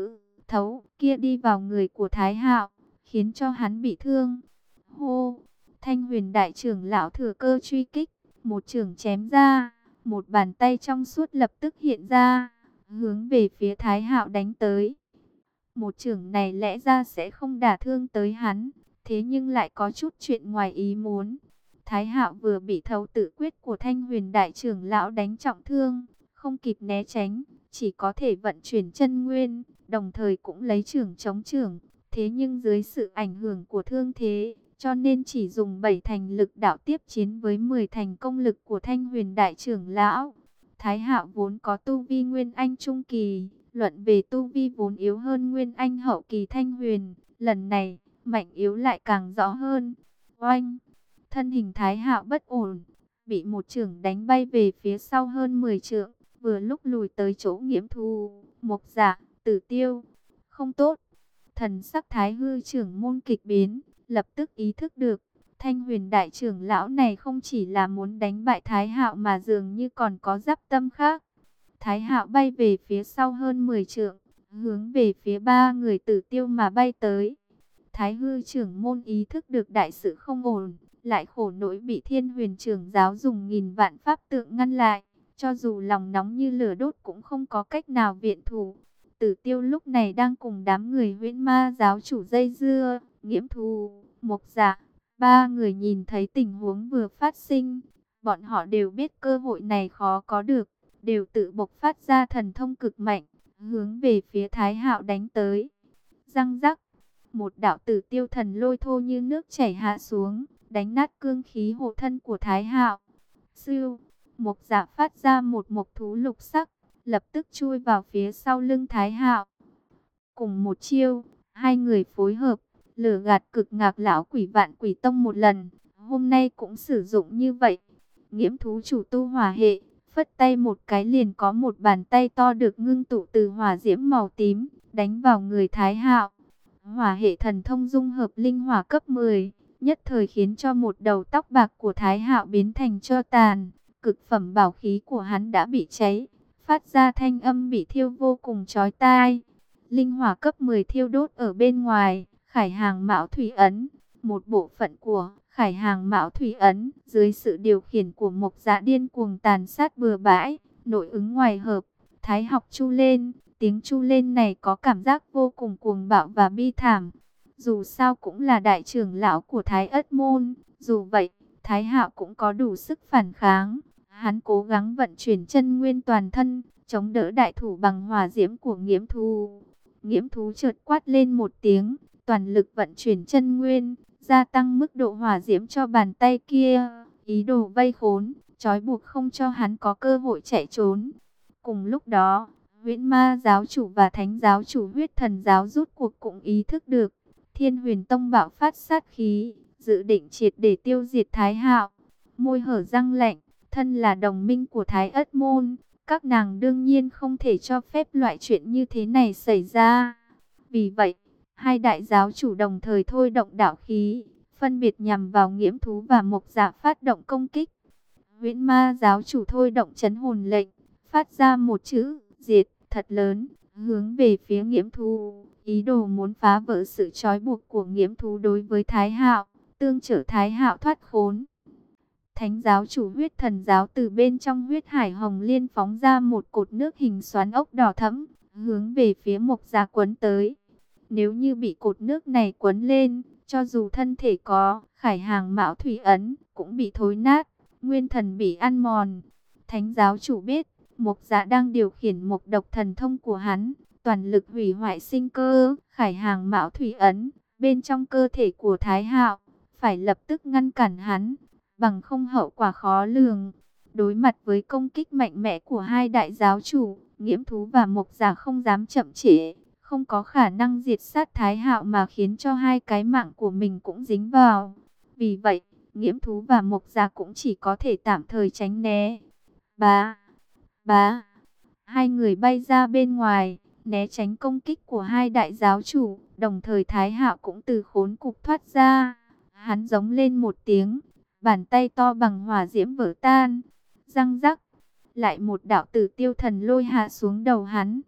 thấu kia đi vào người của Thái Hạo, khiến cho hắn bị thương. Hô! Thanh Huyền đại trưởng lão thừa cơ truy kích, một chưởng chém ra, một bàn tay trong suốt lập tức hiện ra, hướng về phía Thái Hạo đánh tới. Một chưởng này lẽ ra sẽ không đả thương tới hắn, thế nhưng lại có chút chuyện ngoài ý muốn. Thái Hạo vừa bị thấu tự quyết của Thanh Huyền đại trưởng lão đánh trọng thương, không kịp né tránh, chỉ có thể vận chuyển chân nguyên, đồng thời cũng lấy chưởng chống chưởng. Thế nhưng dưới sự ảnh hưởng của thương thế, cho nên chỉ dùng bảy thành lực đạo tiếp chiến với mười thành công lực của Thanh Huyền đại trưởng lão. Thái Hạo vốn có tu vi Nguyên Anh trung kỳ, luận về tu vi vốn yếu hơn Nguyên Anh hậu kỳ Thanh Huyền, lần này mạnh yếu lại càng rõ hơn. Oanh! Thân hình Thái Hạo bất ổn, bị một chưởng đánh bay về phía sau hơn mười trượng, vừa lúc lùi tới chỗ Nghiễm Thú, Mộc Dạ, Tử Tiêu. Không tốt! Thần sắc Thái Hư trưởng môn kịch biến, lập tức ý thức được, Thanh Huyền đại trưởng lão này không chỉ là muốn đánh bại Thái Hạo mà dường như còn có dắp tâm khác. Thái Hạo bay về phía sau hơn mười trượng, hướng về phía ba người Tử Tiêu mà bay tới. Thái Hư trưởng môn ý thức được đại sự không ổn, lại khổ nỗi bị Thiên Huyền trưởng giáo dùng nghìn vạn pháp tượng ngăn lại, cho dù lòng nóng như lửa đốt cũng không có cách nào viện thủ. Tử Tiêu lúc này đang cùng đám người Huyễn Ma giáo chủ dây dưa, Nghiễm Thú, Mộc Dạ, ba người nhìn thấy tình huống vừa phát sinh, bọn họ đều biết cơ hội này khó có được, đều tự bộc phát ra thần thông cực mạnh, hướng về phía Thái Hạo đánh tới. Răng rắc, một đạo Tử Tiêu thần lôi thô như nước chảy hạ xuống, đánh nát cương khí hộ thân của Thái Hạo. Sưu, Mộc Dạ phát ra một mộc thú lục sắc, lập tức chui vào phía sau lưng Thái Hạo. Cùng một chiêu, hai người phối hợp, lửa gạt cực ngạc lão quỷ Vạn Quỷ Tông một lần, hôm nay cũng sử dụng như vậy. Nghiễm Thú chủ tu hỏa hệ, phất tay một cái liền có một bàn tay to được ngưng tụ từ hỏa diễm màu tím, đánh vào người Thái Hạo. Hỏa hệ thần thông dung hợp linh hỏa cấp mười, nhất thời khiến cho một đầu tóc bạc của Thái Hạo biến thành tro tàn, cực phẩm bảo khí của hắn đã bị cháy, phát ra thanh âm bị thiêu vô cùng chói tai. Linh hỏa cấp mười thiêu đốt ở bên ngoài, Khải Hàng Mão Thủy Ấn, một bộ phận của Khải Hàng Mão Thủy Ấn, dưới sự điều khiển của Mộc Dạ điên cuồng tàn sát bừa bãi, nội ứng ngoài hợp, Thái học chu lên, tiếng chu lên này có cảm giác vô cùng cuồng bạo và bi thảm. Dù sao cũng là đại trưởng lão của Thái Ất Môn, dù vậy, Thái Hạo cũng có đủ sức phản kháng. Hắn cố gắng vận chuyển chân nguyên toàn thân, chống đỡ đại thủ bằng hỏa diễm của Nghiễm Thú. Nghiễm Thú chợt quát lên một tiếng, toàn lực vận chuyển chân nguyên, gia tăng mức độ hỏa diễm cho bàn tay kia, ý đồ vây khốn, trói buộc không cho hắn có cơ hội chạy trốn. Cùng lúc đó, Huyễn Ma giáo chủ và Thánh giáo chủ Huyết Thần giáo rút cuộc cũng ý thức được, Thiên Huyền Tông bạo phát sát khí, dự định triệt để tiêu diệt Thái Hạo. Môi hở răng lạnh, thân là đồng minh của Thái Ất Môn, các nàng đương nhiên không thể cho phép loại chuyện như thế này xảy ra. Vì vậy, hai đại giáo chủ đồng thời thôi động đạo khí, phân biệt nhằm vào Nghiễm Thú và Mộc Dạ phát động công kích. Huyễn Ma giáo chủ thôi động trấn hồn lệnh, phát ra một chữ diệt thật lớn, hướng về phía Nghiễm Thú, ý đồ muốn phá vỡ sự trói buộc của Nghiễm Thú đối với Thái Hạo, tương trợ Thái Hạo thoát khốn. Thánh giáo chủ Huyết Thần giáo từ bên trong huyết hải hồng liên phóng ra một cột nước hình xoắn ốc đỏ thẫm, hướng về phía Mộc Dạ quấn tới. Nếu như bị cột nước này quấn lên, cho dù thân thể có Khải Hàng Mão Thủy Ấn, cũng bị thối nát, nguyên thần bị ăn mòn. Thánh giáo chủ biết, Mộc Dạ đang điều khiển Mộc Độc thần thông của hắn, toàn lực hủy hoại sinh cơ, Khải Hàng Mão Thủy Ấn, bên trong cơ thể của Thái Hạo, phải lập tức ngăn cản hắn, bằng không hậu quả khó lường. Đối mặt với công kích mạnh mẽ của hai đại giáo chủ, Nghiễm Thú và Mộc Dạ không dám chậm trễ, không có khả năng diệt sát Thái Hạo mà khiến cho hai cái mạng của mình cũng dính vào. Vì vậy, Nghiễm Thú và Mộc Dạ cũng chỉ có thể tạm thời tránh né. Bá, bá, hai người bay ra bên ngoài, né tránh công kích của hai đại giáo chủ, đồng thời Thái Hạo cũng từ khốn cục thoát ra. Hắn giống lên một tiếng, bàn tay to bằng hỏa diễm vỡ tan, răng rắc, lại một đạo Tử Tiêu thần lôi hạ xuống đầu hắn.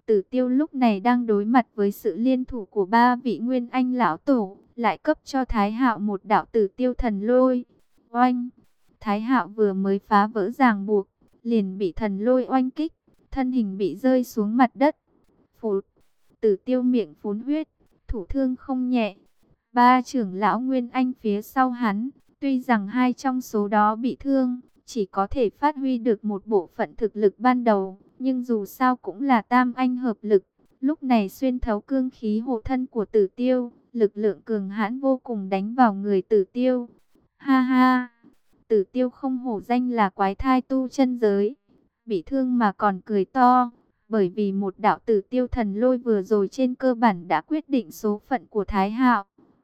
Tử Tiêu lúc này đang đối mặt với sự liên thủ của ba vị Nguyên Anh lão tổ, lại cấp cho Thái Hạo một đạo Tử Tiêu thần lôi. Oanh! Thái Hạo vừa mới phá vỡ ràng buộc, liền bị thần lôi oanh kích, thân hình bị rơi xuống mặt đất. Phụt! Tử Tiêu miệng phun huyết, thủ thương không nhẹ. Ba trưởng lão Nguyên Anh phía sau hắn, tuy rằng hai trong số đó bị thương, chỉ có thể phát huy được một bộ phận thực lực ban đầu, nhưng dù sao cũng là tam anh hợp lực. Lúc này xuyên thấu cương khí hộ thân của Tử Tiêu, lực lượng cường hãn vô cùng đánh vào người Tử Tiêu. Ha ha! Tử Tiêu không hổ danh là quái thai tu chân giới, bị thương mà còn cười to, bởi vì một đạo Tử Tiêu thần lôi vừa rồi trên cơ bản đã quyết định số phận của Thái Hạo.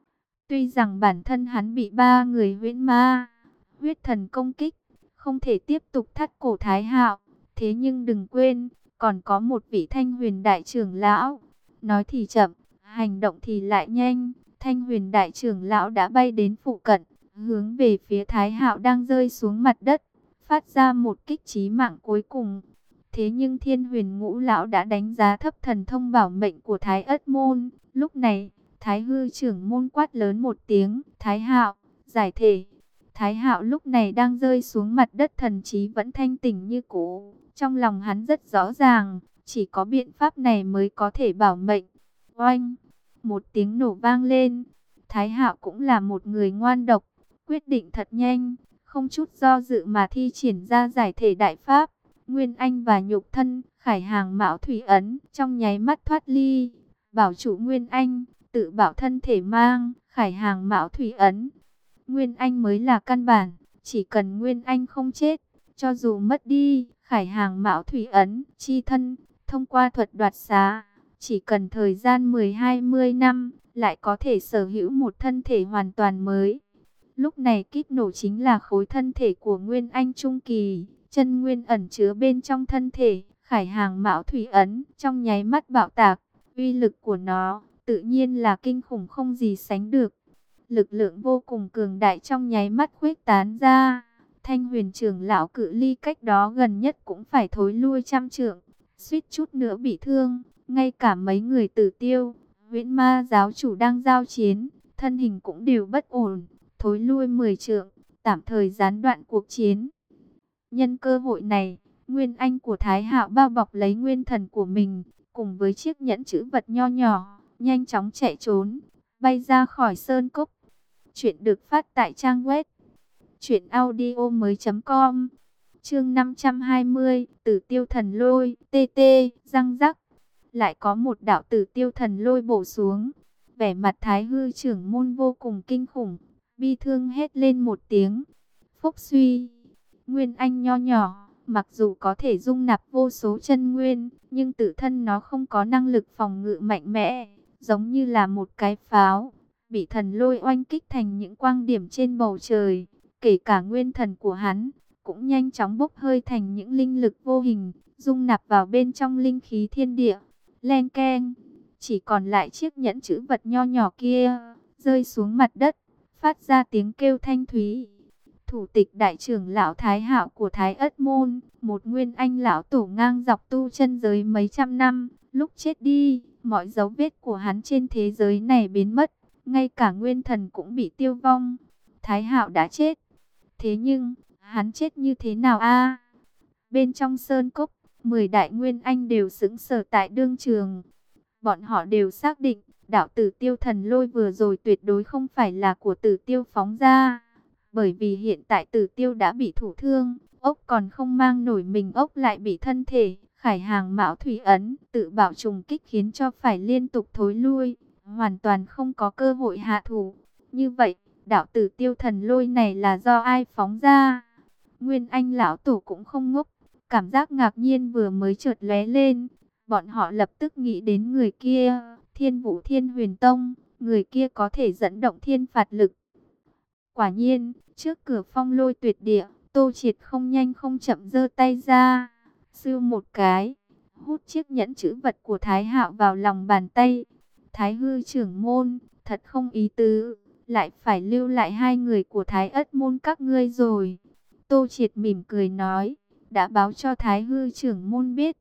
Tuy rằng bản thân hắn bị ba người huyễn ma, huyết thần công kích, không thể tiếp tục thắt cổ Thái Hạo, thế nhưng đừng quên, còn có một vị Thanh Huyền đại trưởng lão. Nói thì chậm, hành động thì lại nhanh, Thanh Huyền đại trưởng lão đã bay đến phụ cận, hướng về phía Thái Hạo đang rơi xuống mặt đất, phát ra một kích chí mạng cuối cùng. Thế nhưng Thiên Huyền ngũ lão đã đánh giá thấp thần thông bảo mệnh của Thái Ất môn. Lúc này, Thái hư trưởng môn quát lớn một tiếng, Thái Hạo, giải thể. Thái Hạo lúc này đang rơi xuống mặt đất, thần trí vẫn thanh tỉnh như cũ. Trong lòng hắn rất rõ ràng, chỉ có biện pháp này mới có thể bảo mệnh. Oanh! Một tiếng nổ vang lên. Thái Hạo cũng là một người ngoan độc, quyết định thật nhanh, không chút do dự mà thi triển ra giải thể đại pháp. Nguyên Anh và nhục thân, khải hàng mão thủy ấn, trong nháy mắt thoát ly. Bảo chủ Nguyên Anh, tự bảo thân thể mang, khải hàng mão thủy ấn. Nguyên Anh mới là căn bản, chỉ cần Nguyên Anh không chết, cho dù mất đi, khải hàng mão thủy ấn, chi thân, thông qua thuật đoạt xá, chỉ cần thời gian mười hai mươi năm, lại có thể sở hữu một thân thể hoàn toàn mới. Lúc này kíp nổ chính là khối thân thể của Nguyên Anh Trung Kỳ, chân nguyên ẩn chứa bên trong thân thể, khải hàng mão thủy ấn, trong nháy mắt bạo tạc, uy lực của nó, tự nhiên là kinh khủng không gì sánh được. Lực lượng vô cùng cường đại trong nháy mắt khuếch tán ra, Thanh Huyền trưởng lão cự ly cách đó gần nhất cũng phải thối lui trăm trượng, suýt chút nữa bị thương. Ngay cả mấy người Tử Tiêu, huyễn ma giáo chủ đang giao chiến, thân hình cũng đều bất ổn, thối lui mười trượng, tạm thời gián đoạn cuộc chiến. Nhân cơ hội này, Nguyên Anh của Thái Hạo bao bọc lấy nguyên thần của mình, cùng với chiếc nhẫn chữ vật nho nhỏ, nhanh chóng chạy trốn, bay ra khỏi sơn cốc. Chuyện được phát tại trang web truyện audio mới chấm com. Chương năm trăm hai mươi, Tử Tiêu thần lôi, tê tê, răng rắc. Lại có một đạo Tử Tiêu thần lôi bổ xuống. Vẻ mặt Thái hư trưởng môn vô cùng kinh khủng, bi thương hét lên một tiếng. Phúc suy, Nguyên Anh nho nhỏ, mặc dù có thể dung nạp vô số chân nguyên, nhưng tự thân nó không có năng lực phòng ngự mạnh mẽ, giống như là một cái pháo, bị thần lôi oanh kích thành những quang điểm trên bầu trời. Kể cả nguyên thần của hắn, cũng nhanh chóng bốc hơi thành những linh lực vô hình, dung nạp vào bên trong linh khí thiên địa. Len keng, chỉ còn lại chiếc nhẫn chữ vật nho nhỏ kia, rơi xuống mặt đất, phát ra tiếng kêu thanh thúy. Thủ tịch đại trưởng lão Thái Hạo của Thái Ất môn, một Nguyên Anh lão tổ ngang dọc tu chân giới mấy trăm năm, lúc chết đi, mọi dấu vết của hắn trên thế giới này biến mất, ngay cả nguyên thần cũng bị tiêu vong. Thái Hạo đã chết. Thế nhưng, hắn chết như thế nào a? Bên trong sơn cốc, mười đại Nguyên Anh đều sững sờ tại đương trường. Bọn họ đều xác định, đạo Tử Tiêu thần lôi vừa rồi tuyệt đối không phải là của Tử Tiêu phóng ra. Bởi vì hiện tại Tử Tiêu đã bị thủ thương, ốc còn không mang nổi mình, ốc lại bị thân thể, khải hàng mão thủy ấn, tự bảo trùng kích khiến cho phải liên tục thối lui, hoàn toàn không có cơ hội hạ thủ. Như vậy, đạo Tử Tiêu thần lôi này là do ai phóng ra? Nguyên Anh lão tổ cũng không ngốc, cảm giác ngạc nhiên vừa mới chợt lóe lên. Bọn họ lập tức nghĩ đến người kia, Thiên Vũ Thiên Huyền Tông, người kia có thể dẫn động thiên phạt lực. Quả nhiên, trước cửa phong lôi tuyệt địa, Tô Triệt không nhanh không chậm giơ tay ra, sưu một cái, hút chiếc nhẫn chữ vật của Thái Hạo vào lòng bàn tay. Thái hư trưởng môn, thật không ý tứ, lại phải lưu lại hai người của Thái Ất môn các ngươi rồi. Tô Triệt mỉm cười nói, đã báo cho Thái hư trưởng môn biết,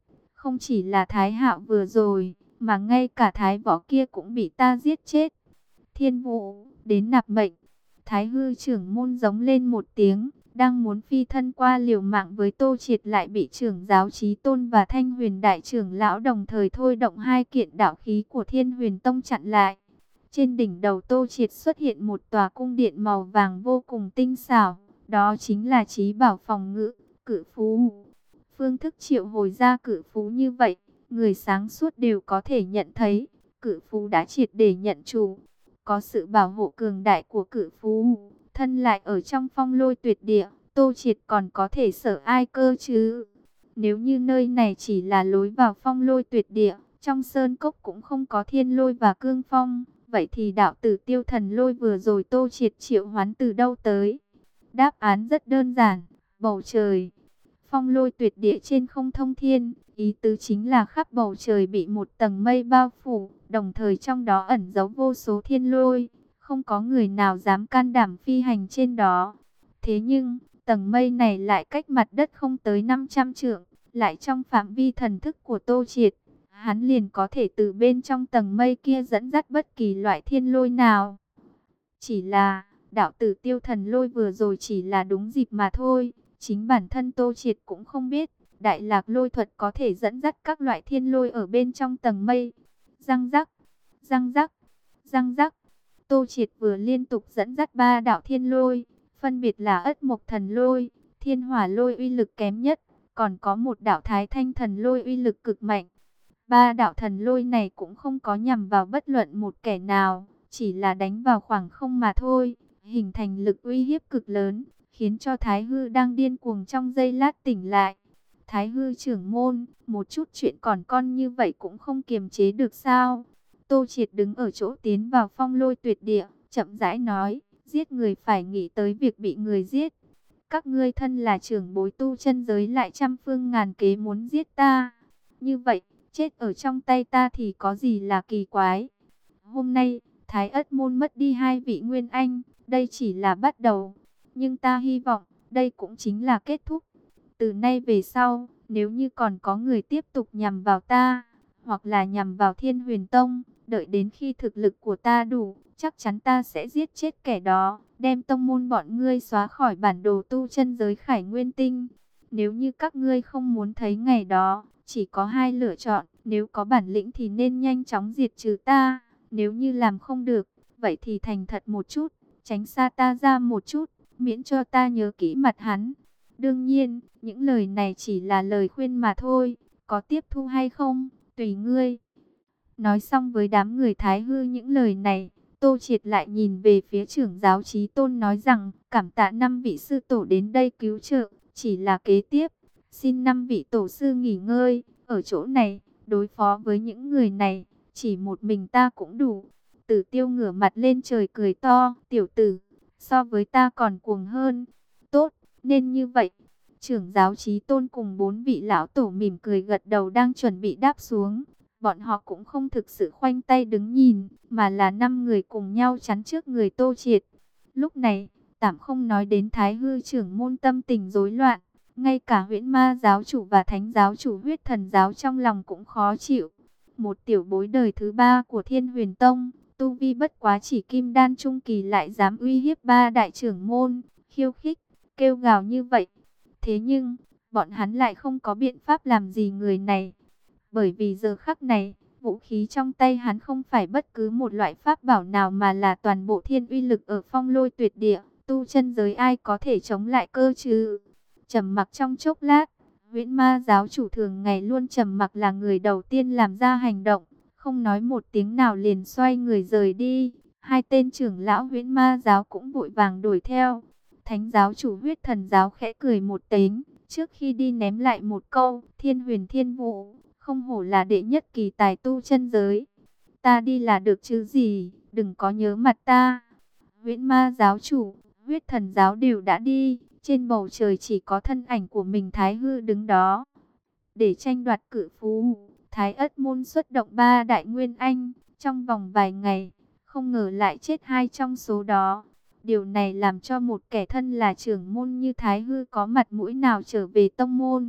Không chỉ là Thái Hạo vừa rồi, mà ngay cả Thái Võ kia cũng bị ta giết chết. Thiên Vũ, đến nạp mệnh. Thái hư trưởng môn giống lên một tiếng, đang muốn phi thân qua liều mạng với Tô Triệt, lại bị trưởng giáo Chí Tôn và Thanh Huyền đại trưởng lão đồng thời thôi động hai kiện đạo khí của Thiên Huyền Tông chặn lại. Trên đỉnh đầu Tô Triệt xuất hiện một tòa cung điện màu vàng vô cùng tinh xảo, đó chính là Chí Bảo phòng ngự, Cự Phú. Phương thức triệu hồi ra Cự Phú như vậy, người sáng suốt đều có thể nhận thấy, Cự Phú đã triệt để nhận chủ. Có sự bảo hộ cường đại của Cự Phú, thân lại ở trong Phong Lôi Tuyệt Địa, Tô Triệt còn có thể sợ ai cơ chứ? Nếu như nơi này chỉ là lối vào Phong Lôi Tuyệt Địa, trong sơn cốc cũng không có thiên lôi và cương phong, vậy thì đạo tử Tiêu Thần Lôi vừa rồi Tô Triệt triệu hoán từ đâu tới? Đáp án rất đơn giản, bầu trời. Phong Lôi Tuyệt Địa trên không thông thiên, ý tứ chính là khắp bầu trời bị một tầng mây bao phủ, đồng thời trong đó ẩn giấu vô số thiên lôi, không có người nào dám can đảm phi hành trên đó. Thế nhưng, tầng mây này lại cách mặt đất không tới năm trăm trượng, lại trong phạm vi thần thức của Tô Triệt. Hắn liền có thể từ bên trong tầng mây kia dẫn dắt bất kỳ loại thiên lôi nào. Chỉ là, đạo tử Tiêu Thần Lôi vừa rồi chỉ là đúng dịp mà thôi. Chính bản thân Tô Triệt cũng không biết, Đại Lạc Lôi thuật có thể dẫn dắt các loại thiên lôi ở bên trong tầng mây. Răng rắc, răng rắc, răng rắc. Tô Triệt vừa liên tục dẫn dắt ba đạo thiên lôi, phân biệt là Ất Mộc Thần Lôi, Thiên Hỏa Lôi uy lực kém nhất, còn có một đạo Thái Thanh Thần Lôi uy lực cực mạnh. Ba đạo thần lôi này cũng không có nhằm vào bất luận một kẻ nào, chỉ là đánh vào khoảng không mà thôi, hình thành lực uy hiếp cực lớn, khiến cho Thái Hư đang điên cuồng trong giây lát tỉnh lại. Thái Hư trưởng môn, một chút chuyện còn con như vậy cũng không kiềm chế được sao? Tô Triệt đứng ở chỗ tiến vào Phong Lôi Tuyệt Địa, chậm rãi nói, giết người phải nghĩ tới việc bị người giết. Các ngươi thân là trưởng bối tu chân giới lại trăm phương ngàn kế muốn giết ta. Như vậy, chết ở trong tay ta thì có gì là kỳ quái. Hôm nay, Thái Ất Môn mất đi hai vị Nguyên Anh, đây chỉ là bắt đầu. Nhưng ta hy vọng, đây cũng chính là kết thúc. Từ nay về sau, nếu như còn có người tiếp tục nhằm vào ta, hoặc là nhằm vào Thiên Huyền Tông, đợi đến khi thực lực của ta đủ, chắc chắn ta sẽ giết chết kẻ đó, đem tông môn bọn ngươi xóa khỏi bản đồ tu chân giới Khải Nguyên Tinh. Nếu như các ngươi không muốn thấy ngày đó, chỉ có hai lựa chọn, nếu có bản lĩnh thì nên nhanh chóng diệt trừ ta, nếu như làm không được, vậy thì thành thật một chút, tránh xa ta ra một chút, miễn cho ta nhớ kỹ mặt hắn. Đương nhiên, những lời này chỉ là lời khuyên mà thôi, có tiếp thu hay không, tùy ngươi. Nói xong với đám người Thái Hư những lời này, Tô Triệt lại nhìn về phía trưởng giáo Chí Tôn nói rằng, cảm tạ năm vị sư tổ đến đây cứu trợ, chỉ là kế tiếp. Xin năm vị tổ sư nghỉ ngơi, ở chỗ này, đối phó với những người này, chỉ một mình ta cũng đủ. Tử Tiêu ngửa mặt lên trời cười to, tiểu tử, so với ta còn cuồng hơn. Tốt, nên như vậy. Trưởng giáo Chí Tôn cùng bốn vị lão tổ mỉm cười gật đầu đang chuẩn bị đáp xuống. Bọn họ cũng không thực sự khoanh tay đứng nhìn, mà là năm người cùng nhau chắn trước người Tô Triệt. Lúc này, tạm không nói đến Thái Hư trưởng môn tâm tình rối loạn. Ngay cả Huyễn Ma giáo chủ và Thánh giáo chủ Huyết Thần giáo trong lòng cũng khó chịu. Một tiểu bối đời thứ ba của Thiên Huyền Tông, tu vi bất quá chỉ kim đan trung kỳ lại dám uy hiếp ba đại trưởng môn, khiêu khích, kêu gào như vậy. Thế nhưng, bọn hắn lại không có biện pháp làm gì người này. Bởi vì giờ khắc này, vũ khí trong tay hắn không phải bất cứ một loại pháp bảo nào mà là toàn bộ thiên uy lực ở Phong Lôi Tuyệt Địa, tu chân giới ai có thể chống lại cơ chứ? Trầm mặc trong chốc lát, Huyễn Ma giáo chủ thường ngày luôn trầm mặc là người đầu tiên làm ra hành động, không nói một tiếng nào liền xoay người rời đi. Hai tên trưởng lão Huyễn Ma giáo cũng vội vàng đuổi theo. Thánh giáo chủ Huyết Thần giáo khẽ cười một tiếng, trước khi đi ném lại một câu, Thiên Huyền Thiên Vũ, không hổ là đệ nhất kỳ tài tu chân giới. Ta đi là được chứ gì, đừng có nhớ mặt ta. Huyễn Ma giáo chủ, Huyết Thần giáo đều đã đi. Trên bầu trời chỉ có thân ảnh của mình Thái Hư đứng đó. Để tranh đoạt Cự Phú, Thái Ất môn xuất động ba đại nguyên anh. Trong vòng vài ngày, không ngờ lại chết hai trong số đó. Điều này làm cho một kẻ thân là trưởng môn như Thái Hư có mặt mũi nào trở về tông môn.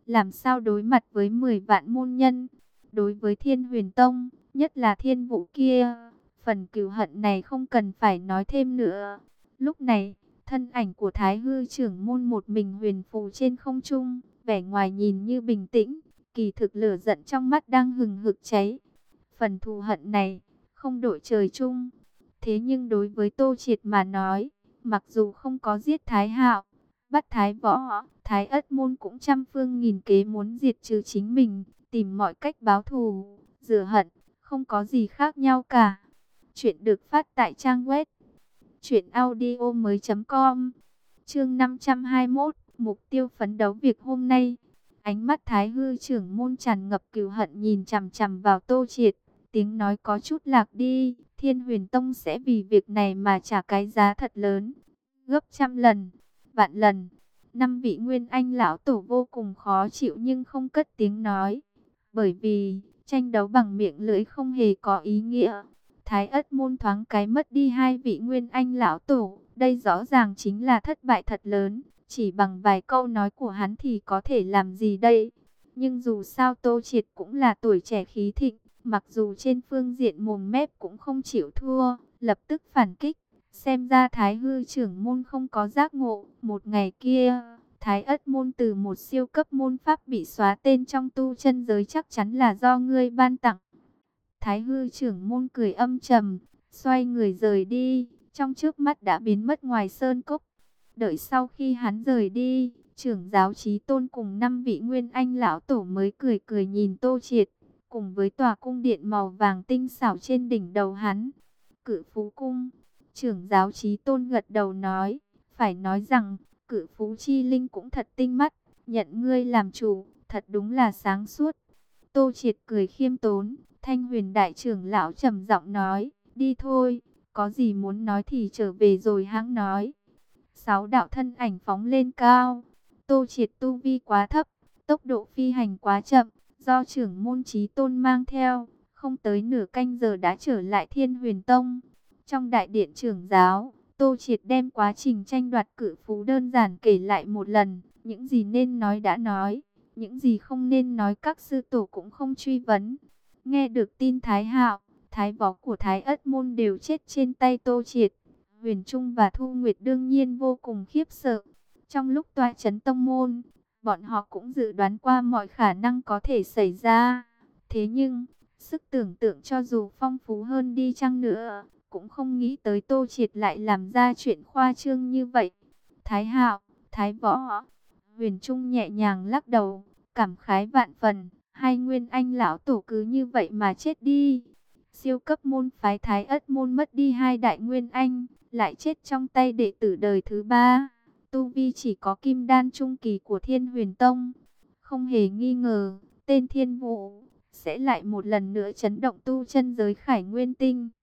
làm sao đối mặt với mười vạn môn nhân. Đối với Thiên Huyền Tông, nhất là Thiên Vũ kia, phần cừu hận này không cần phải nói thêm nữa. Lúc này, thân ảnh của Thái Hư trưởng môn một mình huyền phù trên không trung, vẻ ngoài nhìn như bình tĩnh, kỳ thực lửa giận trong mắt đang hừng hực cháy. Phần thù hận này, không đội trời chung. Thế nhưng đối với Tô Triệt mà nói, mặc dù không có giết Thái Hạo, bắt Thái Võ, Thái Ất Môn cũng trăm phương nghìn kế muốn diệt trừ chính mình, tìm mọi cách báo thù, rửa hận, không có gì khác nhau cả. Chuyện được phát tại trang web truyện audio mới chấm com. Chương năm trăm hai mươi mốt, mục tiêu phấn đấu việc hôm nay. Ánh mắt Thái Hư trưởng môn tràn ngập cừu hận nhìn chằm chằm vào Tô Triệt, tiếng nói có chút lạc đi, Thiên Huyền Tông sẽ vì việc này mà trả cái giá thật lớn, gấp trăm lần, vạn lần. Năm vị Nguyên Anh lão tổ vô cùng khó chịu nhưng không cất tiếng nói, bởi vì tranh đấu bằng miệng lưỡi không hề có ý nghĩa. Thái Ất môn thoáng cái mất đi hai vị Nguyên Anh lão tổ, đây rõ ràng chính là thất bại thật lớn. Chỉ bằng vài câu nói của hắn thì có thể làm gì đây? Nhưng dù sao Tô Triệt cũng là tuổi trẻ khí thịnh, mặc dù trên phương diện mồm mép cũng không chịu thua, lập tức phản kích. Xem ra Thái Hư trưởng môn không có giác ngộ. Một ngày kia, Thái Ất môn từ một siêu cấp môn pháp bị xóa tên trong tu chân giới chắc chắn là do ngươi ban tặng. Thái Hư trưởng môn cười âm trầm, xoay người rời đi, trong chớp mắt đã biến mất ngoài sơn cốc. Đợi sau khi hắn rời đi, trưởng giáo Chí Tôn cùng năm vị Nguyên Anh lão tổ mới cười cười nhìn Tô Triệt, cùng với tòa cung điện màu vàng tinh xảo trên đỉnh đầu hắn. Cự Phú Cung. Trưởng giáo Chí Tôn gật đầu nói, phải nói rằng, Cự Phú Chi Linh cũng thật tinh mắt, nhận ngươi làm chủ, thật đúng là sáng suốt. Tô Triệt cười khiêm tốn, Thanh Huyền đại trưởng lão trầm giọng nói, đi thôi, có gì muốn nói thì trở về rồi hãng nói. Sáu đạo thân ảnh phóng lên cao. Tô Triệt tu vi quá thấp, tốc độ phi hành quá chậm, do trưởng môn Chí Tôn mang theo, không tới nửa canh giờ đã trở lại Thiên Huyền Tông. Trong đại điện trưởng giáo, Tô Triệt đem quá trình tranh đoạt cự phú đơn giản kể lại một lần, những gì nên nói đã nói, những gì không nên nói các sư tổ cũng không truy vấn. Nghe được tin Thái Hạo, Thái Võ của Thái Ất môn đều chết trên tay Tô Triệt, Huyền Trung và Thu Nguyệt đương nhiên vô cùng khiếp sợ. Trong lúc tọa trấn tông môn, bọn họ cũng dự đoán qua mọi khả năng có thể xảy ra. Thế nhưng, sức tưởng tượng cho dù phong phú hơn đi chăng nữa, cũng không nghĩ tới Tô Triệt lại làm ra chuyện khoa trương như vậy. Thái Hạo, Thái Võ, Huyền Trung nhẹ nhàng lắc đầu, cảm khái vạn phần, hai Nguyên Anh lão tổ cứ như vậy mà chết đi. Siêu cấp môn phái Thái Ất môn mất đi hai đại Nguyên Anh, lại chết trong tay đệ tử đời thứ ba. Tu vi chỉ có kim đan trung kỳ của Thiên Huyền Tông. Không hề nghi ngờ, tên Thiên Vũ sẽ lại một lần nữa chấn động tu chân giới Khải Nguyên Tinh.